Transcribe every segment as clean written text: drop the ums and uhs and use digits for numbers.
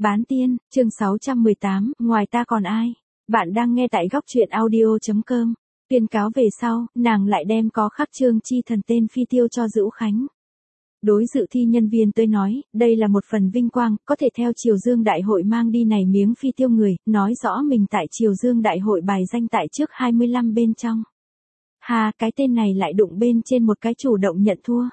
Bán tiên, chương 618, ngoài ta còn ai? Bạn đang nghe tại góc truyện audio.com. Tuyên cáo về sau, nàng lại đem có khắc Trương Chi Thần tên phi tiêu cho Dữu Khánh. Đối dự thi nhân viên tới nói, đây là một phần vinh quang, có thể theo Triều Dương Đại hội mang đi này miếng phi tiêu người, nói rõ mình tại Triều Dương Đại hội bài danh tại trước 25 bên trong. Hà, cái tên này lại đụng bên trên một cái chủ động nhận thua.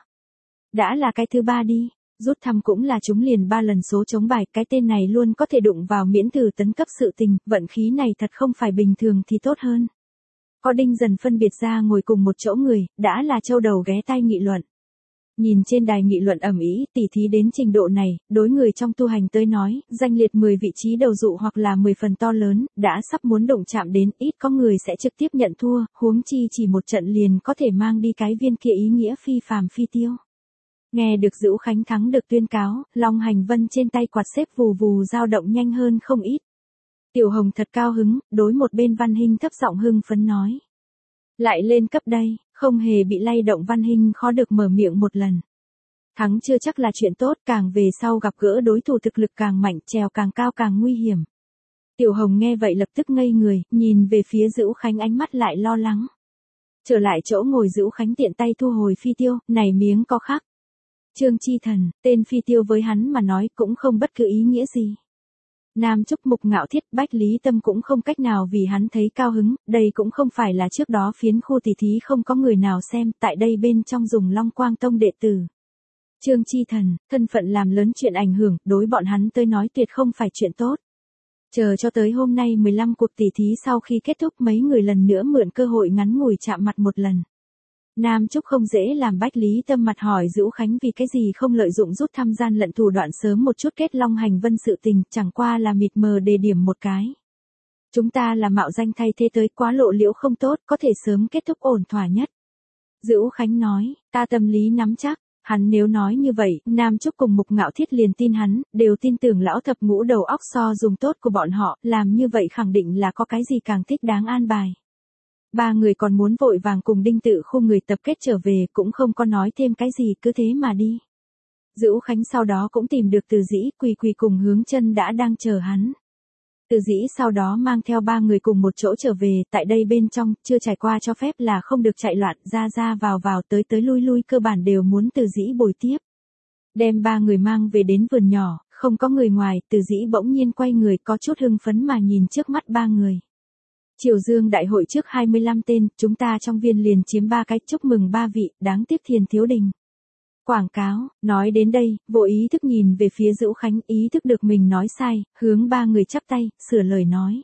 Đã là cái thứ ba đi. Rút thăm cũng là chúng liền 3 lần số chống bài, cái tên này luôn có thể đụng vào miễn từ tấn cấp sự tình, vận khí này thật không phải bình thường thì tốt hơn. Có Đinh Dần phân biệt ra ngồi cùng một chỗ người, đã là châu đầu ghé tai nghị luận. Nhìn trên đài nghị luận ầm ĩ, tỉ thí đến trình độ này, đối người trong tu hành tới nói, danh liệt 10 vị trí đầu dụ hoặc là 10 phần to lớn, đã sắp muốn đụng chạm đến, ít có người sẽ trực tiếp nhận thua, huống chi chỉ một trận liền có thể mang đi cái viên kia ý nghĩa phi phàm phi tiêu. Nghe được Dữu Khánh thắng được tuyên cáo, Long Hành Vân trên tay quạt xếp vù vù dao động nhanh hơn không ít. Tiểu Hồng thật cao hứng, đối một bên Văn Hinh thấp giọng hưng phấn nói. Lại lên cấp đây, không hề bị lay động. Văn Hinh khó được mở miệng một lần. Thắng chưa chắc là chuyện tốt, càng về sau gặp gỡ đối thủ thực lực càng mạnh, trèo càng cao càng nguy hiểm. Tiểu Hồng nghe vậy lập tức ngây người, nhìn về phía Dữu Khánh ánh mắt lại lo lắng. Trở lại chỗ ngồi Dữu Khánh tiện tay thu hồi phi tiêu, này miếng có khắc Trương Chi Thần, tên phi tiêu với hắn mà nói cũng không bất cứ ý nghĩa gì. Nam Trúc Mục Ngạo Thiết, Bách Lý Tâm cũng không cách nào vì hắn thấy cao hứng, đây cũng không phải là trước đó phiến khu tỷ thí không có người nào xem, tại đây bên trong dùng Long Quang Tông đệ tử. Trương Chi Thần, thân phận làm lớn chuyện ảnh hưởng, đối bọn hắn tới nói tuyệt không phải chuyện tốt. Chờ cho tới hôm nay 15 cuộc tỷ thí sau khi kết thúc mấy người lần nữa mượn cơ hội ngắn ngủi chạm mặt một lần. Nam Trúc không dễ làm Bách Lý Tâm mặt hỏi Dữu Khánh vì cái gì không lợi dụng rút thăm gian lận thủ đoạn sớm một chút kết Long Hành Vân sự tình, chẳng qua là mịt mờ đề điểm một cái. Chúng ta là mạo danh thay thế tới, quá lộ liễu không tốt, có thể sớm kết thúc ổn thỏa nhất. Dữu Khánh nói, ta tâm lý nắm chắc, hắn nếu nói như vậy, Nam Trúc cùng Mục Ngạo Thiết liền tin hắn, đều tin tưởng lão thập ngũ đầu óc so dùng tốt của bọn họ, làm như vậy khẳng định là có cái gì càng thích đáng an bài. Ba người còn muốn vội vàng cùng Đinh Tự Khu người tập kết trở về, cũng không có nói thêm cái gì, cứ thế mà đi. Dữu Khánh sau đó cũng tìm được Từ Dĩ, Quỳ Quỳ cùng Hướng Chân đã đang chờ hắn. Từ Dĩ sau đó mang theo ba người cùng một chỗ trở về, tại đây bên trong, chưa trải qua cho phép là không được chạy loạn, ra vào tới lui lui cơ bản đều muốn Từ Dĩ bồi tiếp. Đem ba người mang về đến vườn nhỏ, không có người ngoài, Từ Dĩ bỗng nhiên quay người có chút hưng phấn mà nhìn trước mắt ba người. Triều Dương Đại hội trước 25 tên, chúng ta trong viên liền chiếm 3 cái, chúc mừng ba vị, đáng tiếc Thiền Thiếu Đình. Quảng cáo, nói đến đây, vô ý thức nhìn về phía Dữu Khánh, ý thức được mình nói sai, hướng ba người chắp tay, sửa lời nói.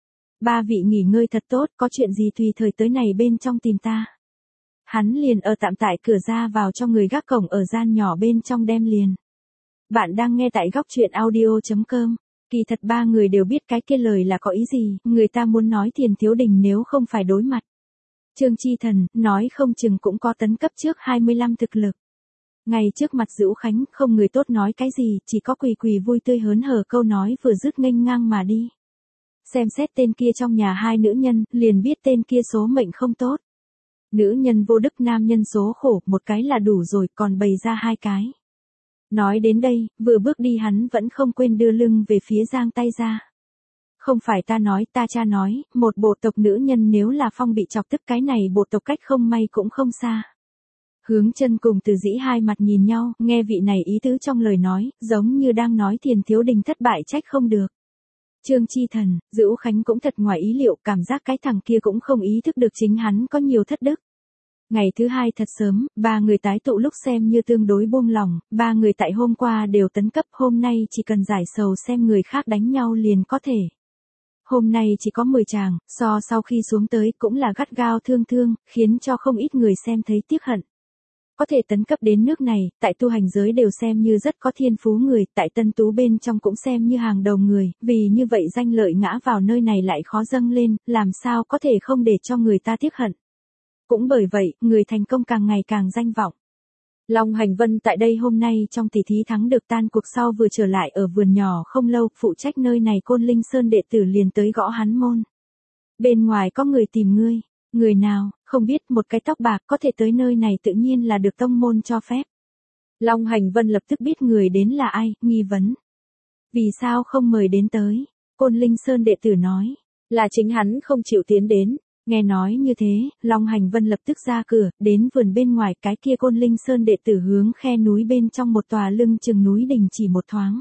Ba vị nghỉ ngơi thật tốt, có chuyện gì tùy thời tới này bên trong tìm ta. Hắn liền ở tạm tại cửa ra vào cho người gác cổng ở gian nhỏ bên trong đem liền. Bạn đang nghe tại góc truyện audio.com. Kỳ thật ba người đều biết cái kia lời là có ý gì, người ta muốn nói Thiền Thiếu Đình nếu không phải đối mặt. Trương Chi Thần, nói không chừng cũng có tấn cấp trước 25 thực lực. Ngay trước mặt Dữu Khánh, không người tốt nói cái gì, chỉ có Quỳ Quỳ vui tươi hớn hở câu nói vừa dứt nghênh ngang mà đi. Xem xét tên kia trong nhà hai nữ nhân, liền biết tên kia số mệnh không tốt. Nữ nhân vô đức, nam nhân số khổ, một cái là đủ rồi, còn bày ra hai cái. Nói đến đây, vừa bước đi hắn vẫn không quên đưa lưng về phía giang tay ra. Không phải ta nói, ta cha nói, một bộ tộc nữ nhân nếu là phong bị chọc tức cái này bộ tộc cách không may cũng không xa. Hướng Chân cùng Từ Dĩ hai mặt nhìn nhau, nghe vị này ý tứ trong lời nói, giống như đang nói Thiền Thiếu Đình thất bại trách không được. Trương Chi Thần, Dữu Khánh cũng thật ngoài ý liệu, cảm giác cái thằng kia cũng không ý thức được chính hắn có nhiều thất đức. Ngày thứ hai thật sớm, ba người tái tụ lúc xem như tương đối buông lòng, ba người tại hôm qua đều tấn cấp, hôm nay chỉ cần giải sầu xem người khác đánh nhau liền có thể. Hôm nay chỉ có 10 chàng, sau khi xuống tới cũng là gắt gao thương, khiến cho không ít người xem thấy tiếc hận. Có thể tấn cấp đến nước này, tại tu hành giới đều xem như rất có thiên phú người, tại tân tú bên trong cũng xem như hàng đầu người, vì như vậy danh lợi ngã vào nơi này lại khó dâng lên, làm sao có thể không để cho người ta tiếc hận. Cũng bởi vậy, người thành công càng ngày càng danh vọng. Long Hành Vân tại đây hôm nay trong tỷ thí thắng được tan cuộc sau vừa trở lại ở vườn nhỏ không lâu, phụ trách nơi này Côn Linh Sơn đệ tử liền tới gõ hắn môn. Bên ngoài có người tìm ngươi, người nào, không biết, một cái tóc bạc có thể tới nơi này tự nhiên là được tông môn cho phép. Long Hành Vân lập tức biết người đến là ai, nghi vấn. Vì sao không mời đến tới? Côn Linh Sơn đệ tử nói. Là chính hắn không chịu tiến đến. Nghe nói như thế, Long Hành Vân lập tức ra cửa, đến vườn bên ngoài cái kia Côn Linh Sơn đệ tử hướng khe núi bên trong một tòa lưng chừng núi đình chỉ một thoáng.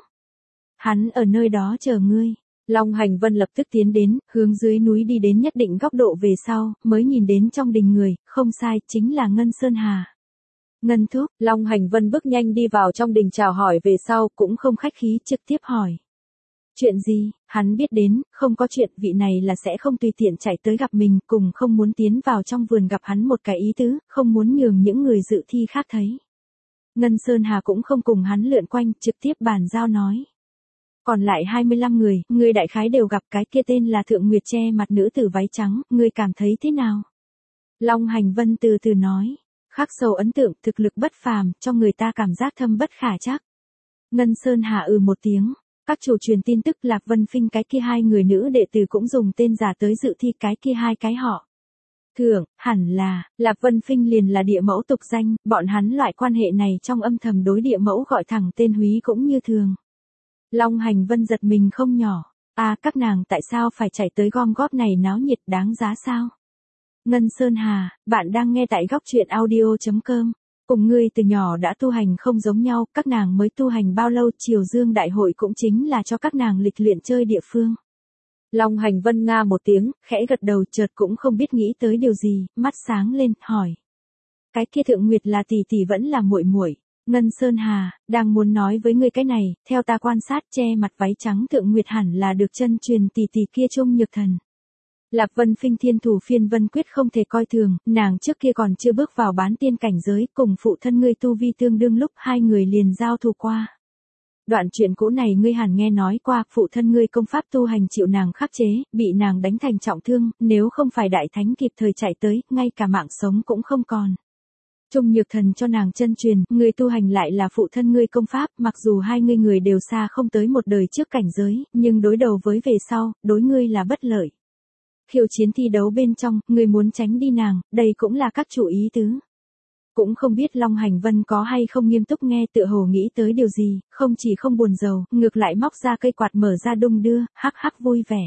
Hắn ở nơi đó chờ ngươi. Long Hành Vân lập tức tiến đến, hướng dưới núi đi đến nhất định góc độ về sau, mới nhìn đến trong đình người, không sai, chính là Ngân Sơn Hà. Ngân thúc, Long Hành Vân bước nhanh đi vào trong đình chào hỏi về sau, cũng không khách khí trực tiếp hỏi. Chuyện gì, hắn biết đến, không có chuyện, vị này là sẽ không tùy tiện chạy tới gặp mình, cùng không muốn tiến vào trong vườn gặp hắn một cái ý tứ, không muốn nhường những người dự thi khác thấy. Ngân Sơn Hà cũng không cùng hắn lượn quanh, trực tiếp bàn giao nói. Còn lại 25 người đại khái đều gặp cái kia tên là Thượng Nguyệt che mặt nữ tử váy trắng, ngươi cảm thấy thế nào? Long Hành Vân từ từ nói, khắc sâu ấn tượng, thực lực bất phàm, cho người ta cảm giác thâm bất khả trắc. Ngân Sơn Hà một tiếng, các chủ truyền tin tức Lạc Vân Phinh cái kia hai người nữ đệ tử cũng dùng tên giả tới dự thi cái kia hai cái họ. Thượng, hẳn là, Lạc Vân Phinh liền là địa mẫu tục danh, bọn hắn loại quan hệ này trong âm thầm đối địa mẫu gọi thẳng tên húy cũng như thường. Long Hành Vân giật mình không nhỏ, các nàng tại sao phải chạy tới gom góp này náo nhiệt đáng giá sao? Ngân Sơn Hà, bạn đang nghe tại góc truyện audio.com. Cùng ngươi từ nhỏ đã tu hành không giống nhau, các nàng mới tu hành bao lâu, Triều Dương Đại hội cũng chính là cho các nàng lịch luyện chơi địa phương. Long Hành Vân nga một tiếng, khẽ gật đầu, chợt cũng không biết nghĩ tới điều gì, mắt sáng lên, hỏi. Cái kia Thượng Nguyệt là tỷ tỷ vẫn là muội muội? Ngân Sơn Hà, đang muốn nói với ngươi cái này, theo ta quan sát che mặt váy trắng Thượng Nguyệt hẳn là được chân truyền tỷ tỷ kia Trung Nhược Thần. Lạc Vân Phinh thiên thủ phiên vân quyết không thể coi thường, nàng trước kia còn chưa bước vào bán tiên cảnh giới, cùng phụ thân ngươi tu vi tương đương lúc hai người liền giao thủ qua. Đoạn chuyện cũ này ngươi hẳn nghe nói qua, phụ thân ngươi công pháp tu hành chịu nàng khắc chế, bị nàng đánh thành trọng thương, nếu không phải đại thánh kịp thời chạy tới, ngay cả mạng sống cũng không còn. Trung Nhược Thần cho nàng chân truyền, người tu hành lại là phụ thân ngươi công pháp, mặc dù hai người đều xa không tới một đời trước cảnh giới, nhưng đối đầu với về sau, đối ngươi là bất lợi. Khiêu chiến thi đấu bên trong, ngươi muốn tránh đi nàng, đây cũng là các chủ ý tứ. Cũng không biết Long Hành Vân có hay không nghiêm túc nghe, tựa hồ nghĩ tới điều gì, không chỉ không buồn rầu, ngược lại móc ra cây quạt mở ra đung đưa, hắc hắc vui vẻ.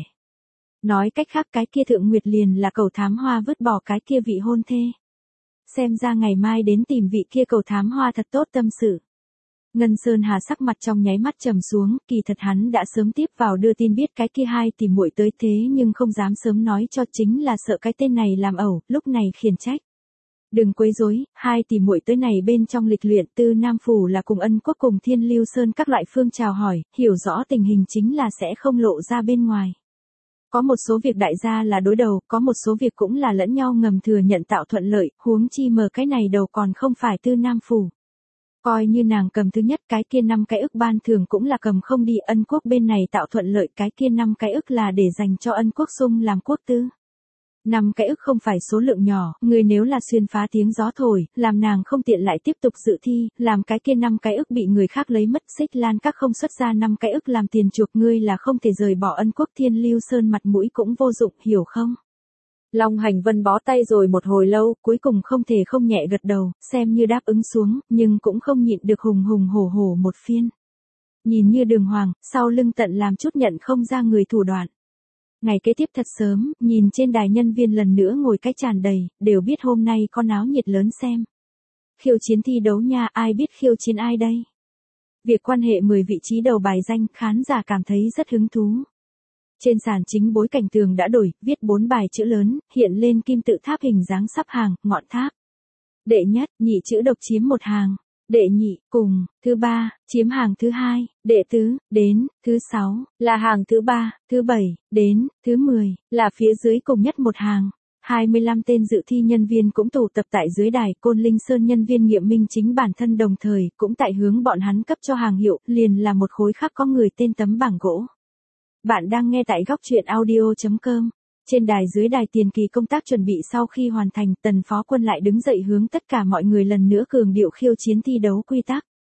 Nói cách khác cái kia Thượng Nguyệt liền là cầu thám hoa vứt bỏ cái kia vị hôn thê. Xem ra ngày mai đến tìm vị kia cầu thám hoa thật tốt tâm sự. Ngân Sơn Hà sắc mặt trong nháy mắt trầm xuống, kỳ thật hắn đã sớm tiếp vào đưa tin biết cái kia hai tỷ muội tới thế nhưng không dám sớm nói cho, chính là sợ cái tên này làm ẩu, lúc này khiển trách. Đừng quấy rối, hai tỷ muội tới này bên trong lịch luyện, Tư Nam Phủ là cùng Ân Quốc cùng Thiên Lưu Sơn các loại phương chào hỏi, hiểu rõ tình hình chính là sẽ không lộ ra bên ngoài. Có một số việc đại gia là đối đầu, có một số việc cũng là lẫn nhau ngầm thừa nhận tạo thuận lợi, huống chi mở cái này đầu còn không phải Tư Nam Phủ. Coi như nàng cầm thứ nhất, cái kia 5 cái ức ban thường cũng là cầm không đi, Ân Quốc bên này tạo thuận lợi, cái kia 5 cái ức là để dành cho Ân Quốc sung làm quốc tư. 5 cái ức không phải số lượng nhỏ, người nếu là xuyên phá tiếng gió thổi, làm nàng không tiện lại tiếp tục dự thi, làm cái kia 5 cái ức bị người khác lấy mất, Xích Lan các không xuất ra 5 cái ức làm tiền chuộc, ngươi là không thể rời bỏ Ân Quốc, Thiên Lưu Sơn mặt mũi cũng vô dụng, hiểu không? Long Hành Vân bó tay rồi một hồi lâu, cuối cùng không thể không nhẹ gật đầu, xem như đáp ứng xuống, nhưng cũng không nhịn được hùng hùng hổ hổ một phiên. Nhìn như đường hoàng, sau lưng tận làm chút nhận không ra người thủ đoạn. Ngày kế tiếp thật sớm, nhìn trên đài nhân viên lần nữa ngồi cách tràn đầy, đều biết hôm nay có náo nhiệt lớn xem. Khiêu chiến thi đấu nha, ai biết khiêu chiến ai đây? Việc quan hệ 10 vị trí đầu bài danh, khán giả cảm thấy rất hứng thú. Trên sàn chính bối cảnh tường đã đổi, viết 4 bài chữ lớn, hiện lên kim tự tháp hình dáng sắp hàng, ngọn tháp. Đệ nhất, nhị chữ độc chiếm một hàng. Đệ nhị, cùng, thứ ba, chiếm hàng thứ hai, đệ tứ, đến, thứ 6, là hàng thứ 3, thứ 7, đến, thứ 10, là phía dưới cùng nhất một hàng. 25 tên dự thi nhân viên cũng tụ tập tại dưới đài, Côn Linh Sơn nhân viên nghiệm minh chính bản thân đồng thời, cũng tại hướng bọn hắn cấp cho hàng hiệu, liền là một khối khác có người tên tấm bảng gỗ. Bạn đang nghe tại góc truyện audio.com. Trên đài dưới đài tiền kỳ công tác chuẩn bị sau khi hoàn thành, Tần Phó Quân lại đứng dậy hướng tất cả mọi người lần nữa cường điệu khiêu chiến thi đấu quy tắc.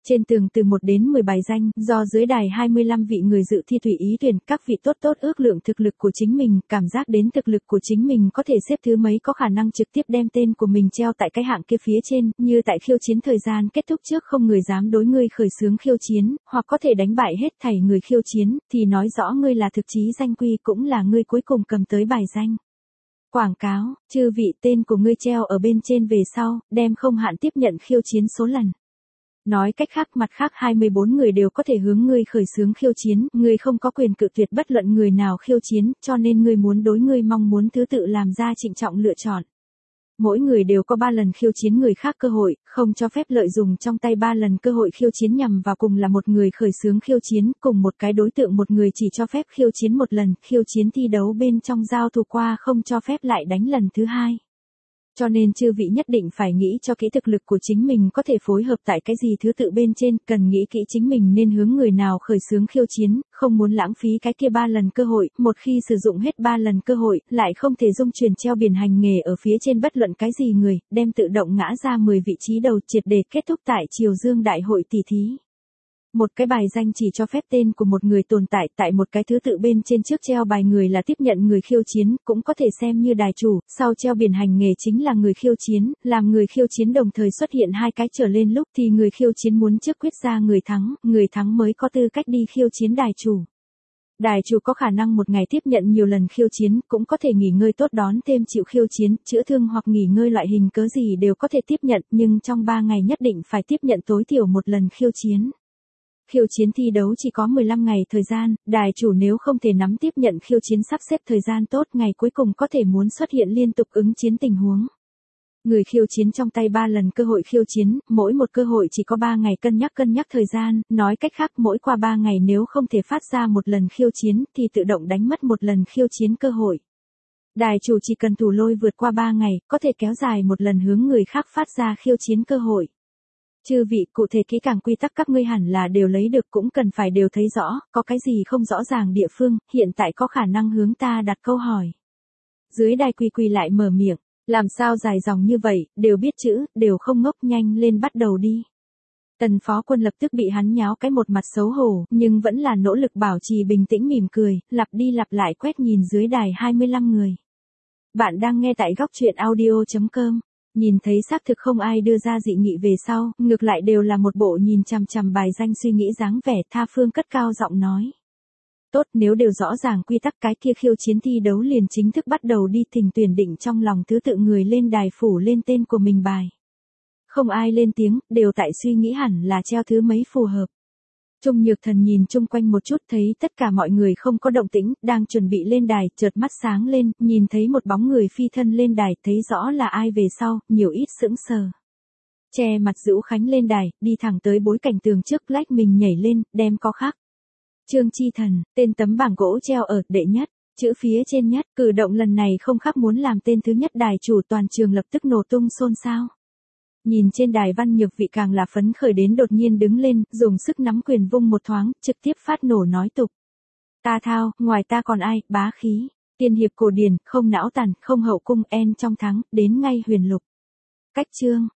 Trên tường từ 1 đến 10 bài danh, do dưới đài 25 vị người dự thi tùy ý tuyển, các vị tốt ước lượng thực lực của chính mình, cảm giác đến thực lực của chính mình có thể xếp thứ mấy, có khả năng trực tiếp đem tên của mình treo tại cái hạng kia phía trên, như tại khiêu chiến thời gian kết thúc trước không người dám đối ngươi khởi xướng khiêu chiến, hoặc có thể đánh bại hết thảy người khiêu chiến, thì nói rõ ngươi là thực chí danh quy, cũng là ngươi cuối cùng cầm tới bài danh. Quảng cáo, chư vị, tên của ngươi treo ở bên trên về sau, đem không hạn tiếp nhận khiêu chiến số lần. Nói cách khác, mặt khác 24 người đều có thể hướng ngươi khởi xướng khiêu chiến, ngươi không có quyền cự tuyệt bất luận người nào khiêu chiến, cho nên ngươi muốn đối ngươi mong muốn thứ tự làm ra trịnh trọng lựa chọn. Mỗi người đều có 3 lần khiêu chiến người khác cơ hội, không cho phép lợi dụng trong tay 3 lần cơ hội khiêu chiến nhằm vào cùng là một người khởi xướng khiêu chiến, cùng một cái đối tượng một người chỉ cho phép khiêu chiến một lần, khiêu chiến thi đấu bên trong giao thủ qua không cho phép lại đánh lần thứ hai. Cho nên chư vị nhất định phải nghĩ cho kỹ thực lực của chính mình có thể phối hợp tại cái gì thứ tự bên trên, cần nghĩ kỹ chính mình nên hướng người nào khởi xướng khiêu chiến, không muốn lãng phí cái kia 3 lần cơ hội, một khi sử dụng hết 3 lần cơ hội, lại không thể dung truyền treo biển hành nghề ở phía trên bất luận cái gì người, đem tự động ngã ra 10 vị trí đầu, triệt để kết thúc tại Triều Dương Đại hội tỷ thí. Một cái bài danh chỉ cho phép tên của một người tồn tại một cái thứ tự bên trên, trước treo bài người là tiếp nhận người khiêu chiến, cũng có thể xem như đài chủ, sau treo biển hành nghề chính là người khiêu chiến, làm người khiêu chiến đồng thời xuất hiện 2 cái trở lên lúc thì người khiêu chiến muốn trước quyết ra người thắng mới có tư cách đi khiêu chiến đài chủ. Đài chủ có khả năng một ngày tiếp nhận nhiều lần khiêu chiến, cũng có thể nghỉ ngơi tốt đón thêm chịu khiêu chiến, chữa thương hoặc nghỉ ngơi loại hình cớ gì đều có thể tiếp nhận, nhưng trong 3 ngày nhất định phải tiếp nhận tối thiểu một lần khiêu chiến. Khiêu chiến thi đấu chỉ có 15 ngày thời gian, đài chủ nếu không thể nắm tiếp nhận khiêu chiến sắp xếp thời gian tốt, ngày cuối cùng có thể muốn xuất hiện liên tục ứng chiến tình huống. Người khiêu chiến trong tay 3 lần cơ hội khiêu chiến, mỗi một cơ hội chỉ có 3 ngày cân nhắc thời gian, nói cách khác mỗi qua 3 ngày nếu không thể phát ra một lần khiêu chiến thì tự động đánh mất một lần khiêu chiến cơ hội. Đài chủ chỉ cần thủ lôi vượt qua 3 ngày, có thể kéo dài một lần hướng người khác phát ra khiêu chiến cơ hội. Chư vị, cụ thể kỹ càng quy tắc các ngươi hẳn là đều lấy được, cũng cần phải đều thấy rõ, có cái gì không rõ ràng địa phương, hiện tại có khả năng hướng ta đặt câu hỏi. Dưới đài Quy lại mở miệng, làm sao dài dòng như vậy, đều biết chữ, đều không ngốc, nhanh lên bắt đầu đi. Tần Phó Quân lập tức bị hắn nháo cái một mặt xấu hổ, nhưng vẫn là nỗ lực bảo trì bình tĩnh mỉm cười, lặp đi lặp lại quét nhìn dưới đài 25 người. Bạn đang nghe tại góc truyện audio.com. Nhìn thấy xác thực không ai đưa ra dị nghị về sau, ngược lại đều là một bộ nhìn chằm chằm bài danh suy nghĩ dáng vẻ, Tha Phương cất cao giọng nói. Tốt, nếu đều rõ ràng quy tắc, cái kia khiêu chiến thi đấu liền chính thức bắt đầu đi, thỉnh tuyển định trong lòng thứ tự người lên đài phủ lên tên của mình bài. Không ai lên tiếng, đều tại suy nghĩ hẳn là treo thứ mấy phù hợp. Trung Nhược Thần nhìn chung quanh một chút, thấy tất cả mọi người không có động tĩnh, đang chuẩn bị lên đài, chợt mắt sáng lên, nhìn thấy một bóng người phi thân lên đài, thấy rõ là ai về sau, nhiều ít sững sờ. Che mặt Dữu Khánh lên đài, đi thẳng tới bối cảnh tường trước, lách mình nhảy lên, đem có khắc. Trương Chi Thần, tên tấm bảng gỗ treo ở đệ nhất, chữ phía trên nhất, cử động lần này không khác muốn làm tên thứ nhất đài chủ, toàn trường lập tức nổ tung xôn xao. Nhìn trên đài Văn Nhược Vị càng là phấn khởi đến đột nhiên đứng lên, dùng sức nắm quyền vung một thoáng, trực tiếp phát nổ nói tục. Ta thao, ngoài ta còn ai, bá khí, tiên hiệp cổ điển, không não tàn, không hậu cung, en trong thắng, đến ngay huyền lục. Cách chương,